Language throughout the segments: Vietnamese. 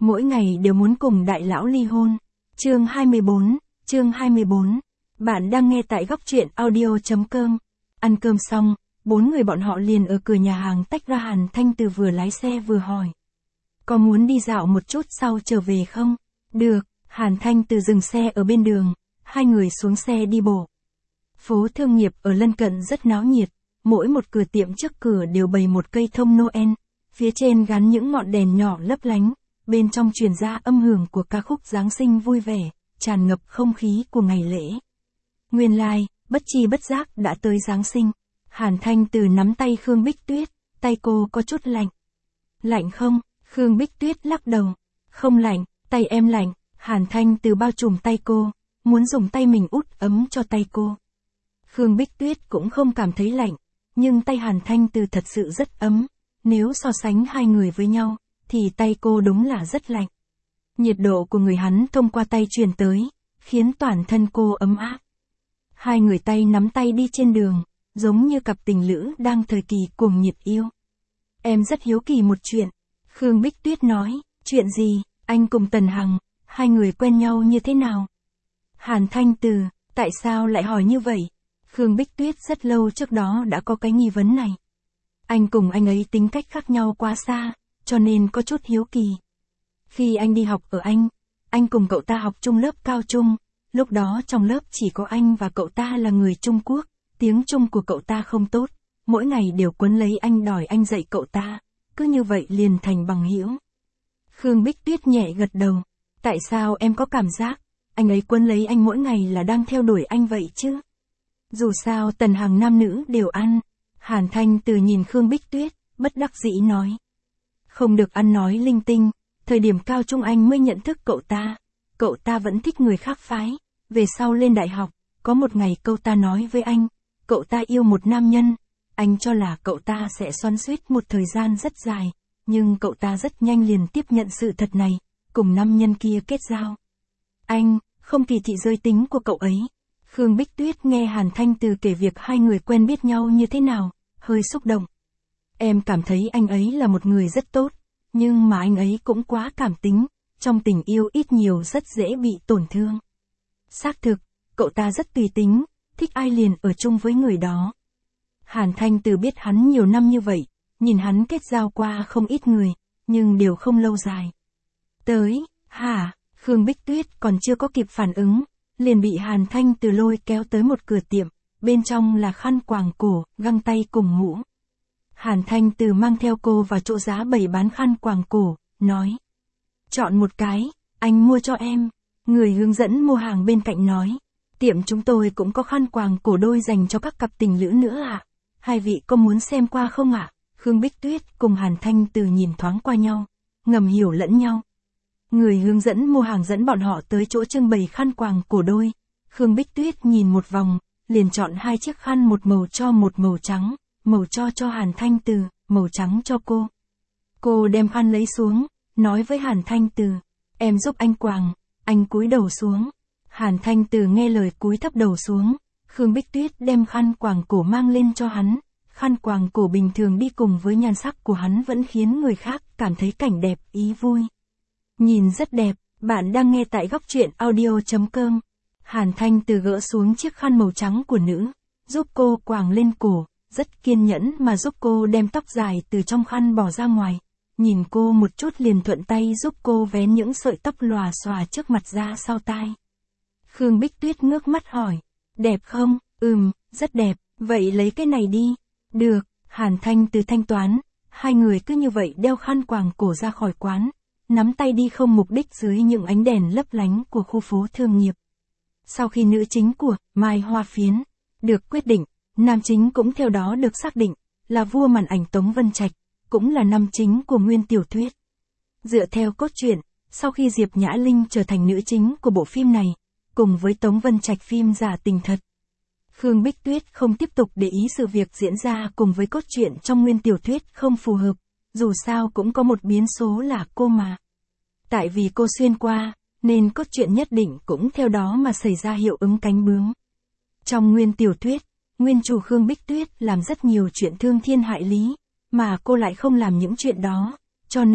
mỗi ngày đều muốn cùng đại lão ly hôn. Chương 24. Bạn đang nghe tại góc truyện audio.com. Ăn cơm xong, 4 người bọn họ liền ở cửa nhà hàng tách ra. Hàn Thanh Từ vừa lái xe vừa hỏi. Có muốn đi dạo một chút sau trở về không? Được, Hàn Thanh Từ dừng xe ở bên đường, hai người xuống xe đi bộ. Phố thương nghiệp ở lân cận rất náo nhiệt, mỗi một cửa tiệm trước cửa đều bày một cây thông Noel, phía trên gắn những ngọn đèn nhỏ lấp lánh, bên trong truyền ra âm hưởng của ca khúc Giáng sinh vui vẻ, tràn ngập không khí của ngày lễ. Nguyên lai, bất chi bất giác đã tới Giáng sinh. Hàn Thanh Từ nắm tay Khương Bích Tuyết, tay cô có chút lạnh. Lạnh không? Khương Bích Tuyết lắc đầu. Không lạnh, tay em lạnh. Hàn Thanh Từ bao trùm tay cô, muốn dùng tay mình út ấm cho tay cô. Khương Bích Tuyết cũng không cảm thấy lạnh, nhưng tay Hàn Thanh Từ thật sự rất ấm. Nếu so sánh hai người với nhau, thì tay cô đúng là rất lạnh. Nhiệt độ của người hắn thông qua tay truyền tới, khiến toàn thân cô ấm áp. Hai người tay nắm tay đi trên đường, giống như cặp tình lữ đang thời kỳ cuồng nhiệt yêu. Em rất hiếu kỳ một chuyện. Khương Bích Tuyết nói, chuyện gì? Anh cùng Tần Hằng, hai người quen nhau như thế nào? Hàn Thanh Từ, tại sao lại hỏi như vậy? Khương Bích Tuyết rất lâu trước đó đã có cái nghi vấn này. Anh cùng anh ấy tính cách khác nhau quá xa, cho nên có chút hiếu kỳ. Khi anh đi học ở anh cùng cậu ta học chung lớp cao trung, lúc đó trong lớp chỉ có anh và cậu ta là người Trung Quốc, tiếng Trung của cậu ta không tốt, mỗi ngày đều quấn lấy anh đòi anh dạy cậu ta, cứ như vậy liền thành bằng hữu. Khương Bích Tuyết nhẹ gật đầu, tại sao em có cảm giác, anh ấy quấn lấy anh mỗi ngày là đang theo đuổi anh vậy chứ? Dù sao Tần Hằng nam nữ đều ăn. Hàn Thanh Từ nhìn Khương Bích Tuyết, bất đắc dĩ nói. Không được ăn nói linh tinh, thời điểm cao trung anh mới nhận thức cậu ta vẫn thích người khác phái, về sau lên đại học, có một ngày cậu ta nói với anh, cậu ta yêu một nam nhân, anh cho là cậu ta sẽ xoắn xuýt một thời gian rất dài, nhưng cậu ta rất nhanh liền tiếp nhận sự thật này, cùng nam nhân kia kết giao. Anh, không kỳ thị giới tính của cậu ấy. Khương Bích Tuyết nghe Hàn Thanh Từ kể việc hai người quen biết nhau như thế nào, hơi xúc động. Em cảm thấy anh ấy là một người rất tốt, nhưng mà anh ấy cũng quá cảm tính, trong tình yêu ít nhiều rất dễ bị tổn thương. Xác thực, cậu ta rất tùy tính, thích ai liền ở chung với người đó. Hàn Thanh Từ biết hắn nhiều năm như vậy, nhìn hắn kết giao qua không ít người, nhưng đều không lâu dài. Khương Bích Tuyết còn chưa có kịp phản ứng, liền bị Hàn Thanh Từ lôi kéo tới một cửa tiệm, bên trong là khăn quàng cổ, găng tay cùng mũ. Hàn Thanh Từ mang theo cô vào chỗ giá bày bán khăn quàng cổ, nói. Chọn một cái, anh mua cho em. Người hướng dẫn mua hàng bên cạnh nói. Tiệm chúng tôi cũng có khăn quàng cổ đôi dành cho các cặp tình lữ nữa ạ. Hai vị có muốn xem qua không ạ? Khương Bích Tuyết cùng Hàn Thanh Từ nhìn thoáng qua nhau, ngầm hiểu lẫn nhau. Người hướng dẫn mua hàng dẫn bọn họ tới chỗ trưng bày khăn quàng cổ đôi. Khương Bích Tuyết nhìn một vòng, liền chọn hai chiếc khăn, một màu cho một màu trắng, màu cho Hàn Thanh Từ, màu trắng cho cô. Cô đem khăn lấy xuống, nói với Hàn Thanh Từ, em giúp anh quàng, anh cúi đầu xuống. Hàn Thanh Từ nghe lời cúi thấp đầu xuống, Khương Bích Tuyết đem khăn quàng cổ mang lên cho hắn. Khăn quàng cổ bình thường đi cùng với nhan sắc của hắn vẫn khiến người khác cảm thấy cảnh đẹp, ý vui. Nhìn rất đẹp, bạn đang nghe tại góc truyện audio.com. Hàn Thanh Từ gỡ xuống chiếc khăn màu trắng của nữ, giúp cô quàng lên cổ, rất kiên nhẫn mà giúp cô đem tóc dài từ trong khăn bỏ ra ngoài. Nhìn cô một chút liền thuận tay giúp cô vén những sợi tóc lòa xòa trước mặt ra sau tai. Khương Bích Tuyết ngước mắt hỏi, đẹp không? Rất đẹp, vậy lấy cái này đi. Được, Hàn Thanh Từ thanh toán, hai người cứ như vậy đeo khăn quàng cổ ra khỏi quán, nắm tay đi không mục đích dưới những ánh đèn lấp lánh của khu phố thương nghiệp. Sau khi nữ chính của Mai Hoa Phiến được quyết định, nam chính cũng theo đó được xác định là vua màn ảnh Tống Vân Trạch, cũng là nam chính của nguyên tiểu thuyết. Dựa theo cốt truyện, sau khi Diệp Nhã Linh trở thành nữ chính của bộ phim này, cùng với Tống Vân Trạch phim Giả Tình Thật, Khương Bích Tuyết không tiếp tục để ý sự việc diễn ra cùng với cốt truyện trong nguyên tiểu thuyết không phù hợp, dù sao cũng có một biến số là cô mà. Tại vì cô xuyên qua, nên cốt truyện nhất định cũng theo đó mà xảy ra hiệu ứng cánh bướm. Trong nguyên tiểu thuyết, nguyên chủ Khương Bích Tuyết làm rất nhiều chuyện thương thiên hại lý, mà cô lại không làm những chuyện đó, cho nên,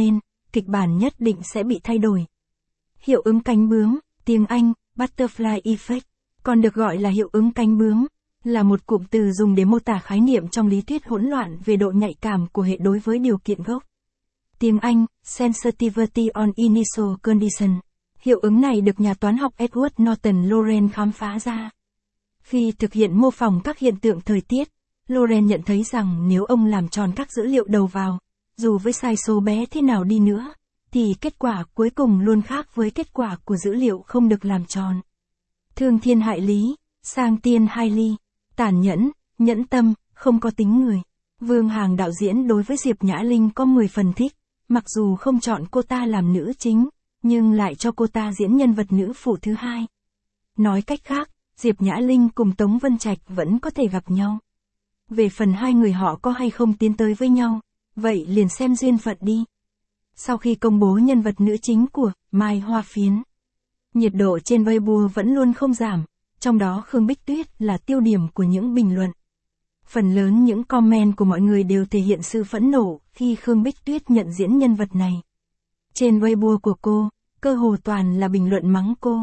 kịch bản nhất định sẽ bị thay đổi. Hiệu ứng cánh bướm, tiếng Anh, Butterfly Effect, còn được gọi là hiệu ứng cánh bướm, là một cụm từ dùng để mô tả khái niệm trong lý thuyết hỗn loạn về độ nhạy cảm của hệ đối với điều kiện gốc. Tiếng Anh, Sensitivity on Initial Condition. Hiệu ứng này được nhà toán học Edward Norton Loren khám phá ra. Khi thực hiện mô phỏng các hiện tượng thời tiết, Loren nhận thấy rằng nếu ông làm tròn các dữ liệu đầu vào, dù với sai số bé thế nào đi nữa, thì kết quả cuối cùng luôn khác với kết quả của dữ liệu không được làm tròn. Thương thiên hại lý, sang tiên hai ly, tàn nhẫn, nhẫn tâm, không có tính người. Vương Hàng đạo diễn đối với Diệp Nhã Linh có 10 phần thích, mặc dù không chọn cô ta làm nữ chính, nhưng lại cho cô ta diễn nhân vật nữ phụ thứ hai. Nói cách khác, Diệp Nhã Linh cùng Tống Vân Trạch vẫn có thể gặp nhau. Về phần hai người họ có hay không tiến tới với nhau, vậy liền xem duyên phận đi. Sau khi công bố nhân vật nữ chính của Mai Hoa Phiến, nhiệt độ trên Weibo vẫn luôn không giảm, trong đó Khương Bích Tuyết là tiêu điểm của những bình luận. Phần lớn những comment của mọi người đều thể hiện sự phẫn nộ khi Khương Bích Tuyết nhận diễn nhân vật này. Trên Weibo của cô, cơ hồ toàn là bình luận mắng cô.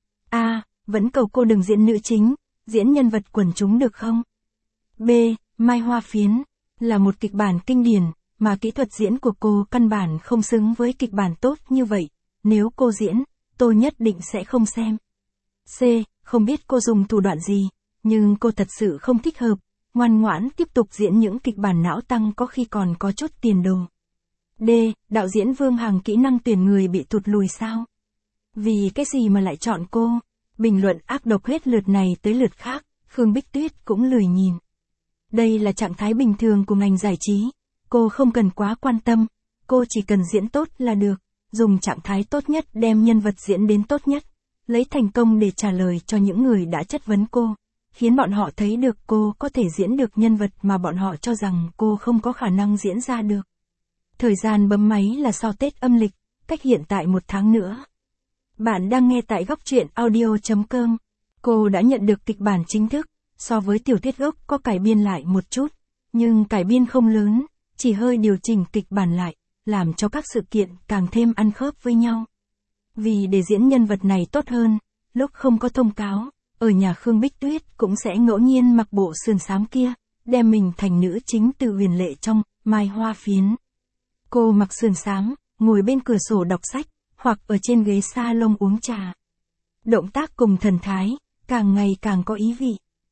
Vẫn cầu cô đừng diễn nữ chính, diễn nhân vật quần chúng được không? B. Mai Hoa Phiến là một kịch bản kinh điển, mà kỹ thuật diễn của cô căn bản không xứng với kịch bản tốt như vậy. Nếu cô diễn, tôi nhất định sẽ không xem. C. Không biết cô dùng thủ đoạn gì, nhưng cô thật sự không thích hợp, ngoan ngoãn tiếp tục diễn những kịch bản não tăng có khi còn có chút tiền đồ. D. Đạo diễn Vương Hàng kỹ năng tuyển người bị tụt lùi sao? Vì cái gì mà lại chọn cô? Bình luận ác độc hết lượt này tới lượt khác, Khương Bích Tuyết cũng lười nhìn. Đây là trạng thái bình thường của ngành giải trí, cô không cần quá quan tâm, cô chỉ cần diễn tốt là được, dùng trạng thái tốt nhất đem nhân vật diễn đến tốt nhất, lấy thành công để trả lời cho những người đã chất vấn cô, khiến bọn họ thấy được cô có thể diễn được nhân vật mà bọn họ cho rằng cô không có khả năng diễn ra được. Thời gian bấm máy là sau Tết âm lịch, cách hiện tại 1 tháng nữa. Bạn đang nghe tại góc truyện audio.com. Cô đã nhận được kịch bản chính thức, so với tiểu thuyết gốc có cải biên lại một chút, nhưng cải biên không lớn, chỉ hơi điều chỉnh kịch bản lại, làm cho các sự kiện càng thêm ăn khớp với nhau. Vì để diễn nhân vật này tốt hơn, lúc không có thông cáo, ở nhà Khương Bích Tuyết cũng sẽ ngẫu nhiên mặc bộ sườn xám kia, đem mình thành nữ chính từ huyền lệ trong Mai Hoa Phiến. Cô mặc sườn xám, ngồi bên cửa sổ đọc sách, hoặc ở trên ghế salon uống trà. Động tác cùng thần thái, càng ngày càng có ý vị.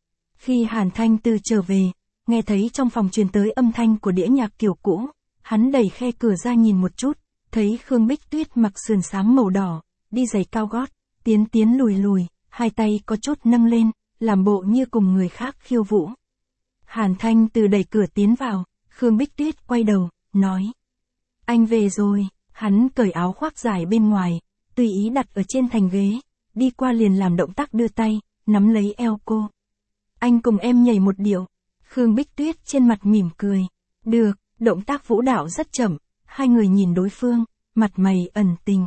Khi Hàn Thanh Từ trở về, nghe thấy trong phòng truyền tới âm thanh của đĩa nhạc kiểu cũ, hắn đẩy khe cửa ra nhìn một chút, thấy Khương Bích Tuyết mặc sườn xám màu đỏ, đi giày cao gót, tiến lùi, hai tay có chút nâng lên, làm bộ như cùng người khác khiêu vũ. Hàn Thanh Từ đẩy cửa tiến vào, Khương Bích Tuyết quay đầu, nói. Anh về rồi, hắn cởi áo khoác dài bên ngoài, tùy ý đặt ở trên thành ghế, đi qua liền làm động tác đưa tay, nắm lấy eo cô. Anh cùng em nhảy một điệu. Khương Bích Tuyết trên mặt mỉm cười. Được, động tác vũ đạo rất chậm, hai người nhìn đối phương, mặt mày ẩn tình.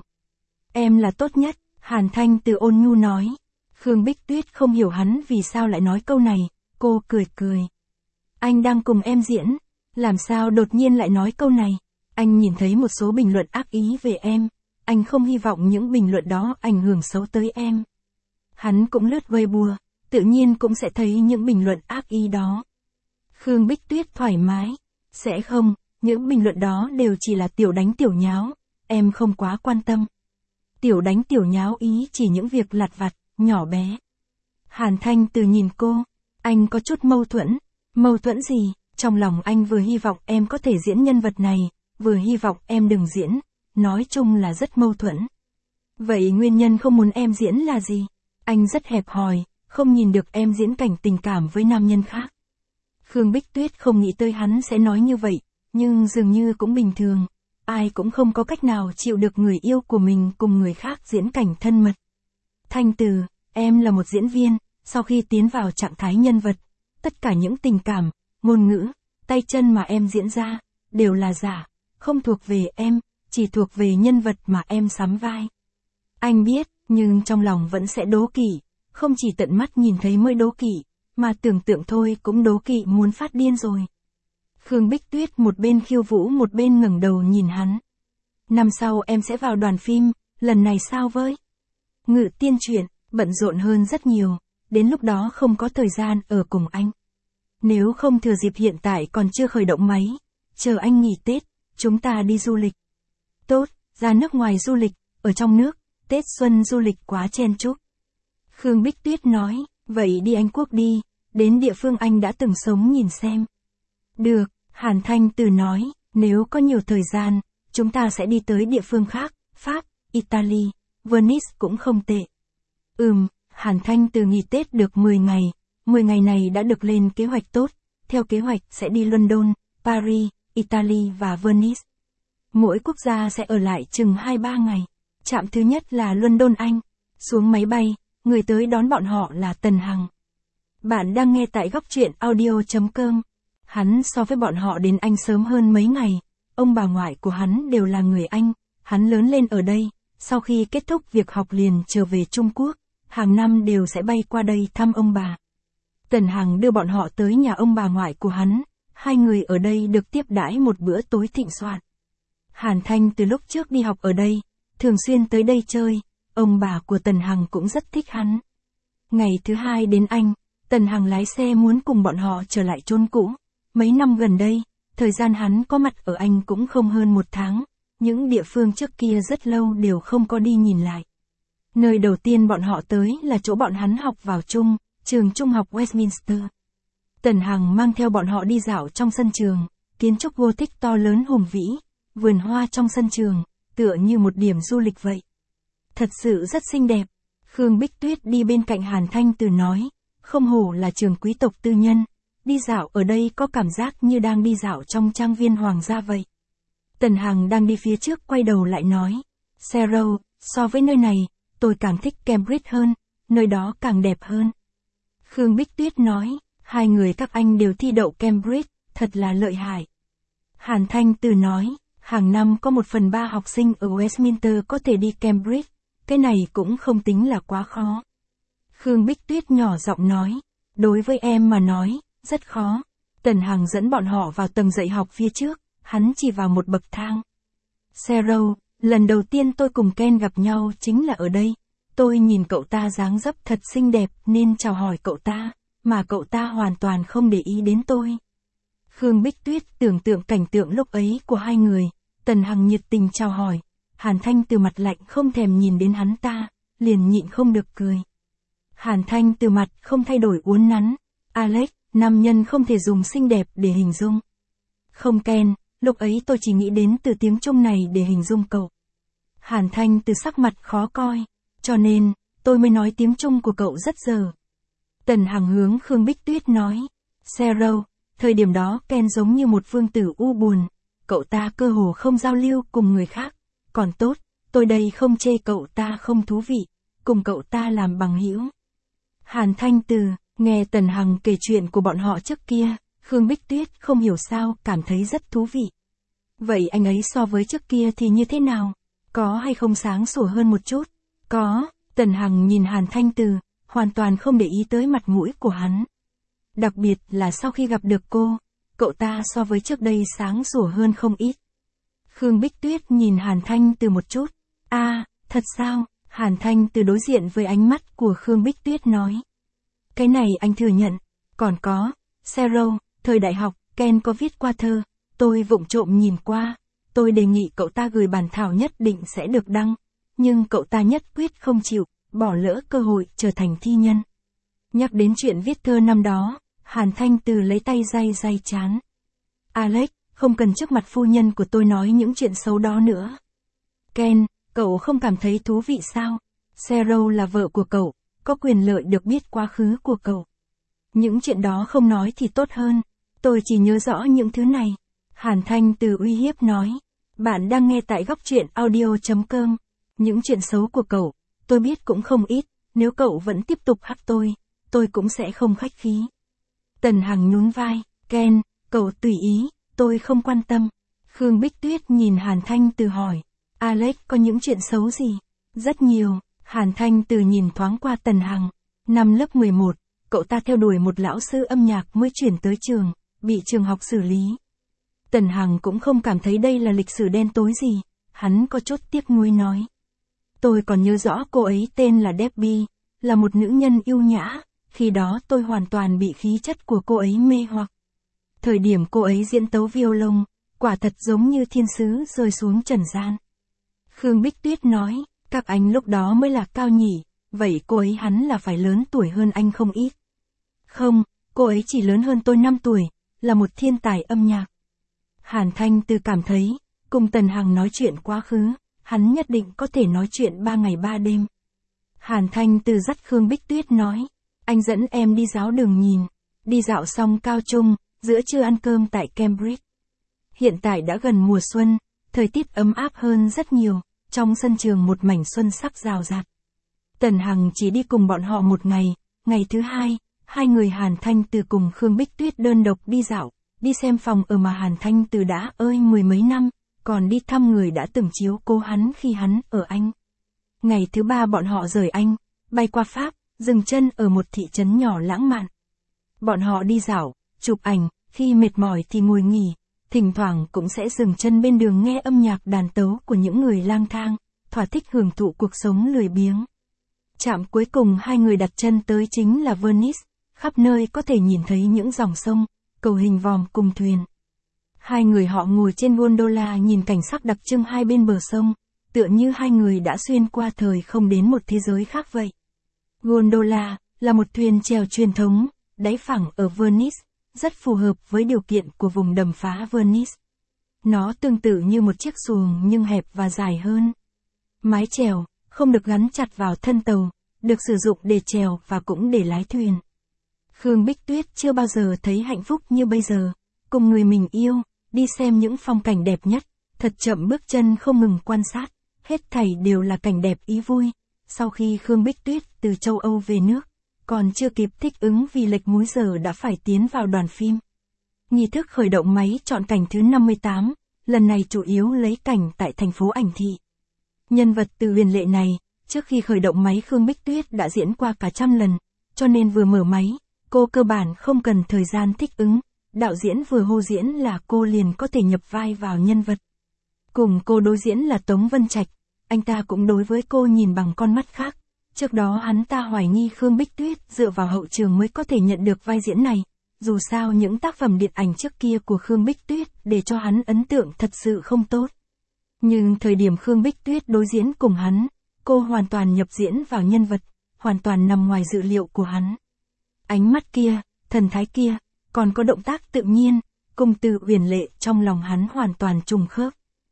Em là tốt nhất, Hàn Thanh Từ ôn nhu nói. Khương Bích Tuyết không hiểu hắn vì sao lại nói câu này, cô cười. Anh đang cùng em diễn, làm sao đột nhiên lại nói câu này? Anh nhìn thấy một số bình luận ác ý về em, anh không hy vọng những bình luận đó ảnh hưởng xấu tới em. Hắn cũng lướt Weibo, tự nhiên cũng sẽ thấy những bình luận ác ý đó. Khương Bích Tuyết thoải mái, sẽ không, những bình luận đó đều chỉ là tiểu đánh tiểu nháo, em không quá quan tâm. Tiểu đánh tiểu nháo ý chỉ những việc lặt vặt, nhỏ bé. Hàn Thanh Từ nhìn cô, anh có chút mâu thuẫn gì? Trong lòng anh vừa hy vọng em có thể diễn nhân vật này, vừa hy vọng em đừng diễn, nói chung là rất mâu thuẫn. Vậy nguyên nhân không muốn em diễn là gì? Anh rất hẹp hòi, không nhìn được em diễn cảnh tình cảm với nam nhân khác. Khương Bích Tuyết không nghĩ tới hắn sẽ nói như vậy, nhưng dường như cũng bình thường, ai cũng không có cách nào chịu được người yêu của mình cùng người khác diễn cảnh thân mật. Thanh Từ, em là một diễn viên, sau khi tiến vào trạng thái nhân vật, tất cả những tình cảm, ngôn ngữ, tay chân mà em diễn ra, đều là giả, không thuộc về em, chỉ thuộc về nhân vật mà em sắm vai. Anh biết, nhưng trong lòng vẫn sẽ đố kỵ, không chỉ tận mắt nhìn thấy mới đố kỵ, mà tưởng tượng thôi cũng đố kỵ muốn phát điên rồi. Khương Bích Tuyết một bên khiêu vũ một bên ngẩng đầu nhìn hắn. Năm sau em sẽ vào đoàn phim, lần này sao với? Ngự Tiên chuyện, bận rộn hơn rất nhiều, đến lúc đó không có thời gian ở cùng anh. Nếu không thừa dịp hiện tại còn chưa khởi động máy, chờ anh nghỉ Tết, chúng ta đi du lịch. Tốt, ra nước ngoài du lịch, ở trong nước, Tết xuân du lịch quá chen chúc. Khương Bích Tuyết nói, vậy đi Anh Quốc đi, đến địa phương anh đã từng sống nhìn xem. Được, Hàn Thanh Từ nói, nếu có nhiều thời gian, chúng ta sẽ đi tới địa phương khác, Pháp, Italy, Venice cũng không tệ. Hàn Thanh Từ nghỉ Tết được 10 ngày, 10 ngày này đã được lên kế hoạch tốt, theo kế hoạch sẽ đi London, Paris, Italy và Venice. Mỗi quốc gia sẽ ở lại chừng 2-3 ngày. Trạm thứ nhất là London Anh. Xuống máy bay, người tới đón bọn họ là Tần Hằng. Bạn đang nghe tại góc truyện audio.com. Hắn so với bọn họ đến Anh sớm hơn mấy ngày. Ông bà ngoại của hắn đều là người Anh. Hắn lớn lên ở đây, sau khi kết thúc việc học liền trở về Trung Quốc. Hàng năm đều sẽ bay qua đây thăm ông bà. Tần Hằng đưa bọn họ tới nhà ông bà ngoại của hắn. Hai người ở đây được tiếp đãi một bữa tối thịnh soạn. Hàn Thanh từ lúc trước đi học ở đây, thường xuyên tới đây chơi, ông bà của Tần Hằng cũng rất thích hắn. Ngày thứ hai đến Anh, Tần Hằng lái xe muốn cùng bọn họ trở lại chốn cũ. Mấy năm gần đây, thời gian hắn có mặt ở Anh cũng không hơn 1 tháng, những địa phương trước kia rất lâu đều không có đi nhìn lại. Nơi đầu tiên bọn họ tới là chỗ bọn hắn học vào chung, trường trung học Westminster. Tần Hằng mang theo bọn họ đi dạo trong sân trường, kiến trúc Gothic to lớn hùng vĩ, vườn hoa trong sân trường, tựa như một điểm du lịch vậy. Thật sự rất xinh đẹp. Khương Bích Tuyết đi bên cạnh Hàn Thanh Từ nói, không hổ là trường quý tộc tư nhân, đi dạo ở đây có cảm giác như đang đi dạo trong trang viên hoàng gia vậy. Tần Hằng đang đi phía trước quay đầu lại nói, Sarah, so với nơi này, tôi càng thích Cambridge hơn, nơi đó càng đẹp hơn. Khương Bích Tuyết nói, hai người các anh đều thi đậu Cambridge, thật là lợi hại. Hàn Thanh Từ nói, hàng năm có 1/3 học sinh ở Westminster có thể đi Cambridge, cái này cũng không tính là quá khó. Khương Bích Tuyết nhỏ giọng nói, đối với em mà nói, rất khó. Tần Hằng dẫn bọn họ vào tầng dạy học phía trước, hắn chỉ vào một bậc thang. Sarah, lần đầu tiên tôi cùng Ken gặp nhau chính là ở đây. Tôi nhìn cậu ta dáng dấp thật xinh đẹp nên chào hỏi cậu ta, mà cậu ta hoàn toàn không để ý đến tôi. Khương Bích Tuyết tưởng tượng cảnh tượng lúc ấy của hai người, Tần Hằng nhiệt tình chào hỏi, Hàn Thanh Từ mặt lạnh không thèm nhìn đến hắn ta, liền nhịn không được cười. Hàn Thanh Từ mặt không thay đổi uốn nắn, Alex, nam nhân không thể dùng xinh đẹp để hình dung. Không Ken, lúc ấy tôi chỉ nghĩ đến từ tiếng Trung này để hình dung cậu. Hàn Thanh Từ sắc mặt khó coi, cho nên, tôi mới nói tiếng Trung của cậu rất dở. Tần Hằng hướng Khương Bích Tuyết nói, Sarah, thời điểm đó Ken giống như một vương tử u buồn, cậu ta cơ hồ không giao lưu cùng người khác, còn tốt, tôi đây không chê cậu ta không thú vị, cùng cậu ta làm bằng hữu. Hàn Thanh Từ, nghe Tần Hằng kể chuyện của bọn họ trước kia, Khương Bích Tuyết không hiểu sao cảm thấy rất thú vị. Vậy anh ấy so với trước kia thì như thế nào? Có hay không sáng sủa hơn một chút? Có, Tần Hằng nhìn Hàn Thanh Từ, hoàn toàn không để ý tới mặt mũi của hắn. Đặc biệt là sau khi gặp được cô, cậu ta so với trước đây sáng sủa hơn không ít. Khương Bích Tuyết nhìn Hàn Thanh Từ một chút. Thật sao? Hàn Thanh Từ đối diện với ánh mắt của Khương Bích Tuyết nói. Cái này anh thừa nhận. Còn có, Sarah, thời đại học, Ken có viết qua thơ, tôi vụng trộm nhìn qua. Tôi đề nghị cậu ta gửi bản thảo nhất định sẽ được đăng. Nhưng cậu ta nhất quyết không chịu, bỏ lỡ cơ hội trở thành thi nhân. Nhắc đến chuyện viết thơ năm đó, Hàn Thanh Từ lấy tay day trán. Alex, không cần trước mặt phu nhân của tôi nói những chuyện xấu đó nữa. Ken, cậu không cảm thấy thú vị sao? Sarah là vợ của cậu, có quyền lợi được biết quá khứ của cậu. Những chuyện đó không nói thì tốt hơn, tôi chỉ nhớ rõ những thứ này. Hàn Thanh Từ uy hiếp nói. Bạn đang nghe tại góc truyện audio.com. Những chuyện xấu của cậu, tôi biết cũng không ít, nếu cậu vẫn tiếp tục hắc tôi cũng sẽ không khách khí. Tần Hằng nhún vai, Ken, cậu tùy ý, tôi không quan tâm. Khương Bích Tuyết nhìn Hàn Thanh Từ hỏi, Alex có những chuyện xấu gì? Rất nhiều. Hàn Thanh Từ nhìn thoáng qua Tần Hằng. Năm lớp 11, cậu ta theo đuổi một lão sư âm nhạc mới chuyển tới trường, bị trường học xử lý. Tần Hằng cũng không cảm thấy đây là lịch sử đen tối gì. hắn có chút tiếc nuối nói. Tôi còn nhớ rõ cô ấy tên là Debbie, là một nữ nhân yêu nhã, khi đó tôi hoàn toàn bị khí chất của cô ấy mê hoặc. Thời điểm cô ấy diễn tấu violon, quả thật giống như thiên sứ rơi xuống trần gian. Khương Bích Tuyết nói, các anh lúc đó mới là cao nhỉ, vậy cô ấy hắn là phải lớn tuổi hơn anh không ít. Không, cô ấy chỉ lớn hơn tôi 5 tuổi, là một thiên tài âm nhạc. Hàn Thanh Từ cảm thấy, cùng Tần Hằng nói chuyện quá khứ, hắn nhất định có thể nói chuyện 3 ngày 3 đêm. Hàn Thanh Từ dắt Khương Bích Tuyết nói, anh dẫn em đi giáo đường nhìn, đi dạo xong cao trung, giữa trưa ăn cơm tại Cambridge. Hiện tại đã gần mùa xuân, thời tiết ấm áp hơn rất nhiều, trong sân trường một mảnh xuân sắc rào rạt. Tần Hằng chỉ đi cùng bọn họ một ngày, ngày thứ hai, hai người Hàn Thanh Từ cùng Khương Bích Tuyết đơn độc đi dạo, đi xem phòng ở mà Hàn Thanh Từ đã ơi 10 mấy năm, còn đi thăm người đã từng chiếu cố hắn khi hắn ở Anh. Ngày thứ ba bọn họ rời Anh, bay qua Pháp, dừng chân ở một thị trấn nhỏ lãng mạn. Bọn họ đi dạo, chụp ảnh, khi mệt mỏi thì ngồi nghỉ, thỉnh thoảng cũng sẽ dừng chân bên đường nghe âm nhạc đàn tấu của những người lang thang, thỏa thích hưởng thụ cuộc sống lười biếng. Trạm cuối cùng hai người đặt chân tới chính là Venice, khắp nơi có thể nhìn thấy những dòng sông, cầu hình vòm cùng thuyền. Hai người họ ngồi trên gondola nhìn cảnh sắc đặc trưng hai bên bờ sông, tựa như hai người đã xuyên qua thời không đến một thế giới khác vậy. Gondola là một thuyền chèo truyền thống, đáy phẳng ở Venice, rất phù hợp với điều kiện của vùng đầm phá Venice. Nó tương tự như một chiếc xuồng nhưng hẹp và dài hơn. Mái chèo không được gắn chặt vào thân tàu, được sử dụng để chèo và cũng để lái thuyền. Khương Bích Tuyết chưa bao giờ thấy hạnh phúc như bây giờ, cùng người mình yêu, đi xem những phong cảnh đẹp nhất, thật chậm bước chân không ngừng quan sát, hết thảy đều là cảnh đẹp ý vui. Sau khi Khương Bích Tuyết từ châu Âu về nước, còn chưa kịp thích ứng vì lệch múi giờ đã phải tiến vào đoàn phim. Nghi thức khởi động máy chọn cảnh thứ 58, lần này chủ yếu lấy cảnh tại thành phố Ảnh Thị. Nhân vật Từ Huyền Lệ này, trước khi khởi động máy Khương Bích Tuyết đã diễn qua cả trăm lần, cho nên vừa mở máy, cô cơ bản không cần thời gian thích ứng, đạo diễn vừa hô diễn là cô liền có thể nhập vai vào nhân vật. Cùng cô đối diễn là Tống Vân Trạch, anh ta cũng đối với cô nhìn bằng con mắt khác. Trước đó hắn ta hoài nghi Khương Bích Tuyết dựa vào hậu trường mới có thể nhận được vai diễn này, dù sao những tác phẩm điện ảnh trước kia của Khương Bích Tuyết để cho hắn ấn tượng thật sự không tốt. Nhưng thời điểm Khương Bích Tuyết đối diễn cùng hắn, cô hoàn toàn nhập diễn vào nhân vật, hoàn toàn nằm ngoài dự liệu của hắn. Ánh mắt kia, thần thái kia, còn có động tác tự nhiên, cùng Từ Huyền Lệ trong lòng hắn hoàn toàn trùng khớp.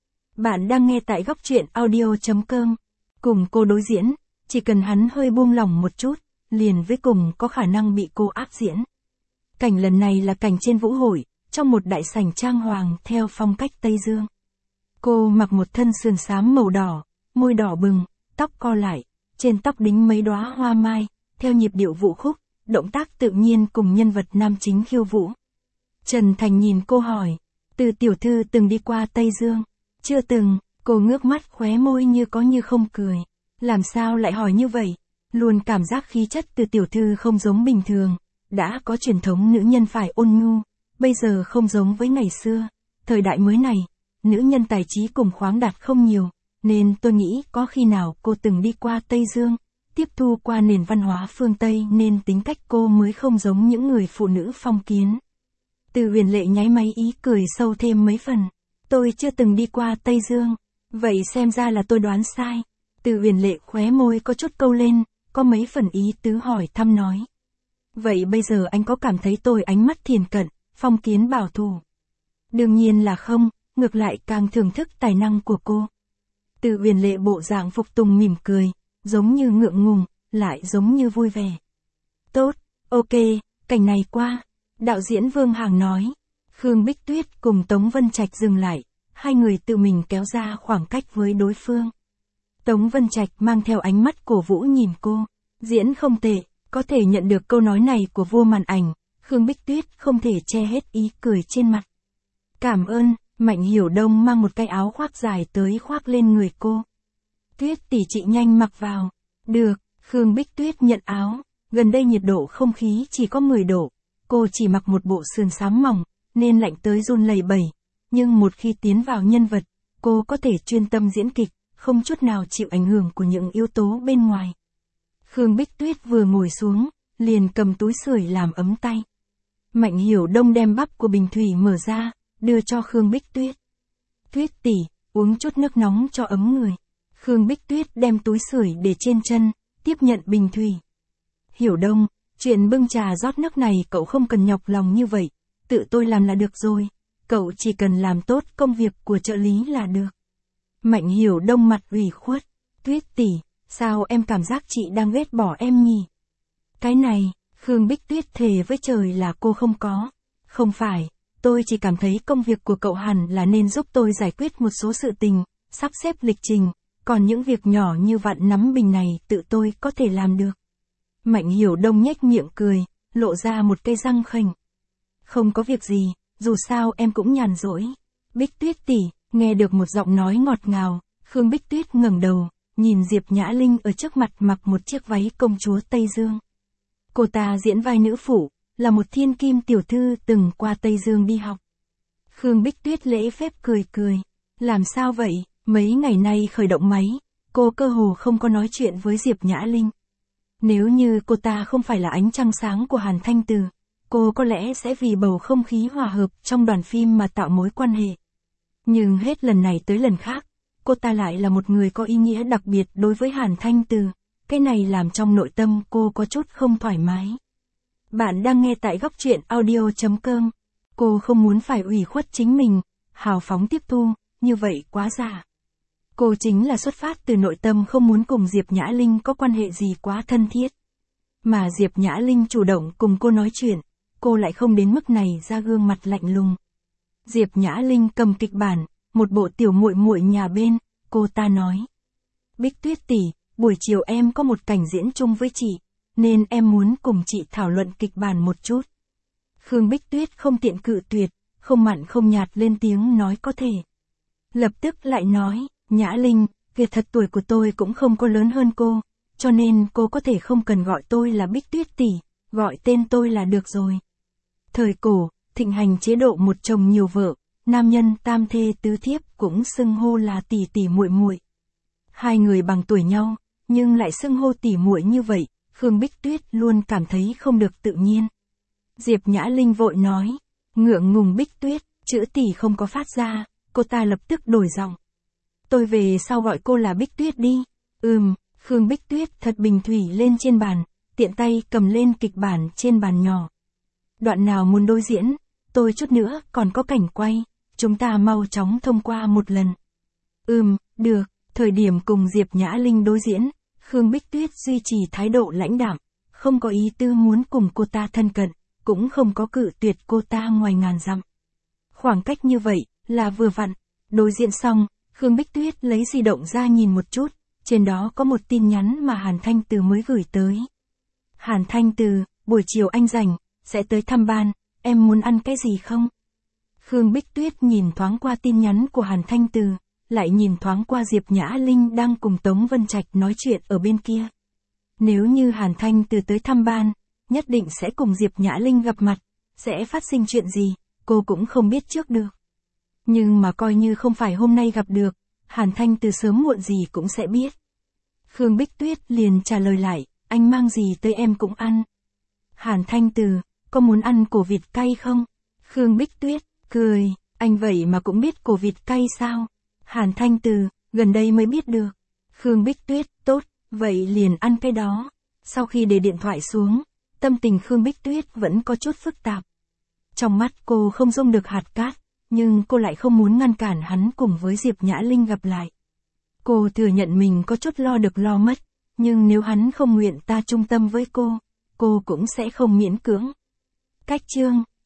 Bạn đang nghe tại góc truyện audio.com. Cùng cô đối diễn, chỉ cần hắn hơi buông lỏng một chút, liền với cùng có khả năng bị cô áp diễn. Cảnh lần này là cảnh trên vũ hội, trong một đại sảnh trang hoàng theo phong cách Tây Dương. Cô mặc một thân sườn xám màu đỏ, môi đỏ bừng, tóc co lại, trên tóc đính mấy đóa hoa mai, theo nhịp điệu vũ khúc, động tác tự nhiên cùng nhân vật nam chính khiêu vũ. Trần Thành nhìn cô hỏi, Từ tiểu thư từng đi qua Tây Dương? Chưa từng, cô ngước mắt khóe môi như có như không cười. Làm sao lại hỏi như vậy? Luôn cảm giác khí chất Từ tiểu thư không giống bình thường, đã có truyền thống nữ nhân phải ôn nhu, bây giờ không giống với ngày xưa. Thời đại mới này, nữ nhân tài trí cùng khoáng đạt không nhiều, nên tôi nghĩ có khi nào cô từng đi qua Tây Dương, tiếp thu qua nền văn hóa phương Tây nên tính cách cô mới không giống những người phụ nữ phong kiến. Từ Huyền Lệ nháy máy ý cười sâu thêm mấy phần. Tôi chưa từng đi qua Tây Dương, vậy xem ra là tôi đoán sai. Từ Huyền Lệ khóe môi có chút câu lên, có mấy phần ý tứ hỏi thăm nói. Vậy bây giờ anh có cảm thấy tôi ánh mắt thiền cận, phong kiến bảo thủ? Đương nhiên là không, ngược lại càng thưởng thức tài năng của cô. Từ Huyền Lệ bộ dạng phục tùng mỉm cười, giống như ngượng ngùng, lại giống như vui vẻ. Tốt, ok, cảnh này qua. Đạo diễn Vương Hàng nói. Khương Bích Tuyết cùng Tống Vân Trạch dừng lại, hai người tự mình kéo ra khoảng cách với đối phương. Tống Vân Trạch mang theo ánh mắt cổ vũ nhìn cô. Diễn không tệ, có thể nhận được câu nói này của vua màn ảnh, Khương Bích Tuyết không thể che hết ý cười trên mặt. Cảm ơn, Mạnh Hiểu Đông mang một cái áo khoác dài tới khoác lên người cô. Tuyết tỷ chị nhanh mặc vào. Được, Khương Bích Tuyết nhận áo, gần đây nhiệt độ không khí chỉ có 10 độ, cô chỉ mặc một bộ sườn xám mỏng, nên lạnh tới run lẩy bẩy, nhưng một khi tiến vào nhân vật, cô có thể chuyên tâm diễn kịch, không chút nào chịu ảnh hưởng của những yếu tố bên ngoài. Khương Bích Tuyết vừa ngồi xuống, liền cầm túi sưởi làm ấm tay. Mạnh Hiểu Đông đem bắp của bình thủy mở ra, đưa cho Khương Bích Tuyết. Tuyết tỷ, uống chút nước nóng cho ấm người. Khương Bích Tuyết đem túi sưởi để trên chân, tiếp nhận bình thủy. Hiểu Đông, chuyện bưng trà rót nước này cậu không cần nhọc lòng như vậy, tự tôi làm là được rồi, cậu chỉ cần làm tốt công việc của trợ lý là được. Mạnh Hiểu Đông mặt ủy khuất, Tuyết tỷ, sao em cảm giác chị đang ghét bỏ em nhỉ? Cái này, Khương Bích Tuyết thề với trời là cô không có. Không phải, tôi chỉ cảm thấy công việc của cậu hẳn là nên giúp tôi giải quyết một số sự tình, sắp xếp lịch trình, còn những việc nhỏ như vặn nắm bình này tự tôi có thể làm được. Mạnh Hiểu Đông nhếch miệng cười, lộ ra một cây răng khểnh. Không có việc gì, dù sao em cũng nhàn rỗi. Bích Tuyết tỷ, nghe được một giọng nói ngọt ngào, Khương Bích Tuyết ngẩng đầu, nhìn Diệp Nhã Linh ở trước mặt mặc một chiếc váy công chúa Tây Dương. Cô ta diễn vai nữ phụ, là một thiên kim tiểu thư từng qua Tây Dương đi học. Khương Bích Tuyết lễ phép cười cười. Làm sao vậy, mấy ngày nay khởi động máy, cô cơ hồ không có nói chuyện với Diệp Nhã Linh. Nếu như cô ta không phải là ánh trăng sáng của Hàn Thanh Từ, cô có lẽ sẽ vì bầu không khí hòa hợp trong đoàn phim mà tạo mối quan hệ. Nhưng hết lần này tới lần khác, cô ta lại là một người có ý nghĩa đặc biệt đối với Hàn Thanh Từ. Cái này làm trong nội tâm cô có chút không thoải mái. Bạn đang nghe tại góc truyện audio.com. Cô không muốn phải ủy khuất chính mình, hào phóng tiếp thu, như vậy quá giả. Cô chính là xuất phát từ nội tâm không muốn cùng Diệp Nhã Linh có quan hệ gì quá thân thiết. Mà Diệp Nhã Linh chủ động cùng cô nói chuyện, cô lại không đến mức này ra gương mặt lạnh lùng. Diệp Nhã Linh cầm kịch bản, một bộ tiểu muội muội nhà bên, cô ta nói. Bích Tuyết tỷ, buổi chiều em có một cảnh diễn chung với chị, nên em muốn cùng chị thảo luận kịch bản một chút. Khương Bích Tuyết không tiện cự tuyệt, không mặn không nhạt lên tiếng nói có thể. Lập tức lại nói, Nhã Linh, việc thật tuổi của tôi cũng không có lớn hơn cô, cho nên cô có thể không cần gọi tôi là Bích Tuyết tỷ, gọi tên tôi là được rồi. Thời cổ, thịnh hành chế độ một chồng nhiều vợ, nam nhân tam thê tứ thiếp cũng xưng hô là tỷ tỷ muội muội. Hai người bằng tuổi nhau, nhưng lại xưng hô tỷ muội như vậy, Khương Bích Tuyết luôn cảm thấy không được tự nhiên. Diệp Nhã Linh vội nói, ngượng ngùng Bích Tuyết, chữ tỷ không có phát ra, cô ta lập tức đổi giọng. Tôi về sau gọi cô là Bích Tuyết đi. Khương Bích Tuyết thật bình thủy lên trên bàn, tiện tay cầm lên kịch bản trên bàn nhỏ. Đoạn nào muốn đối diễn, tôi chút nữa còn có cảnh quay, chúng ta mau chóng thông qua một lần. Được, thời điểm cùng Diệp Nhã Linh đối diễn, Khương Bích Tuyết duy trì thái độ lãnh đạm, không có ý tư muốn cùng cô ta thân cận, cũng không có cự tuyệt cô ta ngoài ngàn dặm. Khoảng cách như vậy, là vừa vặn. Đối diễn xong, Khương Bích Tuyết lấy di động ra nhìn một chút, trên đó có một tin nhắn mà Hàn Thanh Từ mới gửi tới. Hàn Thanh Từ, buổi chiều anh rảnh, sẽ tới thăm ban, em muốn ăn cái gì không? Khương Bích Tuyết nhìn thoáng qua tin nhắn của Hàn Thanh Từ, lại nhìn thoáng qua Diệp Nhã Linh đang cùng Tống Vân Trạch nói chuyện ở bên kia. Nếu như Hàn Thanh Từ tới thăm ban, nhất định sẽ cùng Diệp Nhã Linh gặp mặt, sẽ phát sinh chuyện gì, cô cũng không biết trước được. Nhưng mà coi như không phải hôm nay gặp được, Hàn Thanh Từ sớm muộn gì cũng sẽ biết. Khương Bích Tuyết liền trả lời lại, anh mang gì tới em cũng ăn. Hàn Thanh Từ, có muốn ăn cổ vịt cay không? Khương Bích Tuyết, cười, anh vậy mà cũng biết cổ vịt cay sao? Hàn Thanh Từ, gần đây mới biết được. Khương Bích Tuyết, tốt, vậy liền ăn cái đó. Sau khi để điện thoại xuống, tâm tình Khương Bích Tuyết vẫn có chút phức tạp. Trong mắt cô không dung được hạt cát, nhưng cô lại không muốn ngăn cản hắn cùng với Diệp Nhã Linh gặp lại. Cô thừa nhận mình có chút lo được lo mất, nhưng nếu hắn không nguyện ta trung tâm với cô cũng sẽ không miễn cưỡng. Cách chương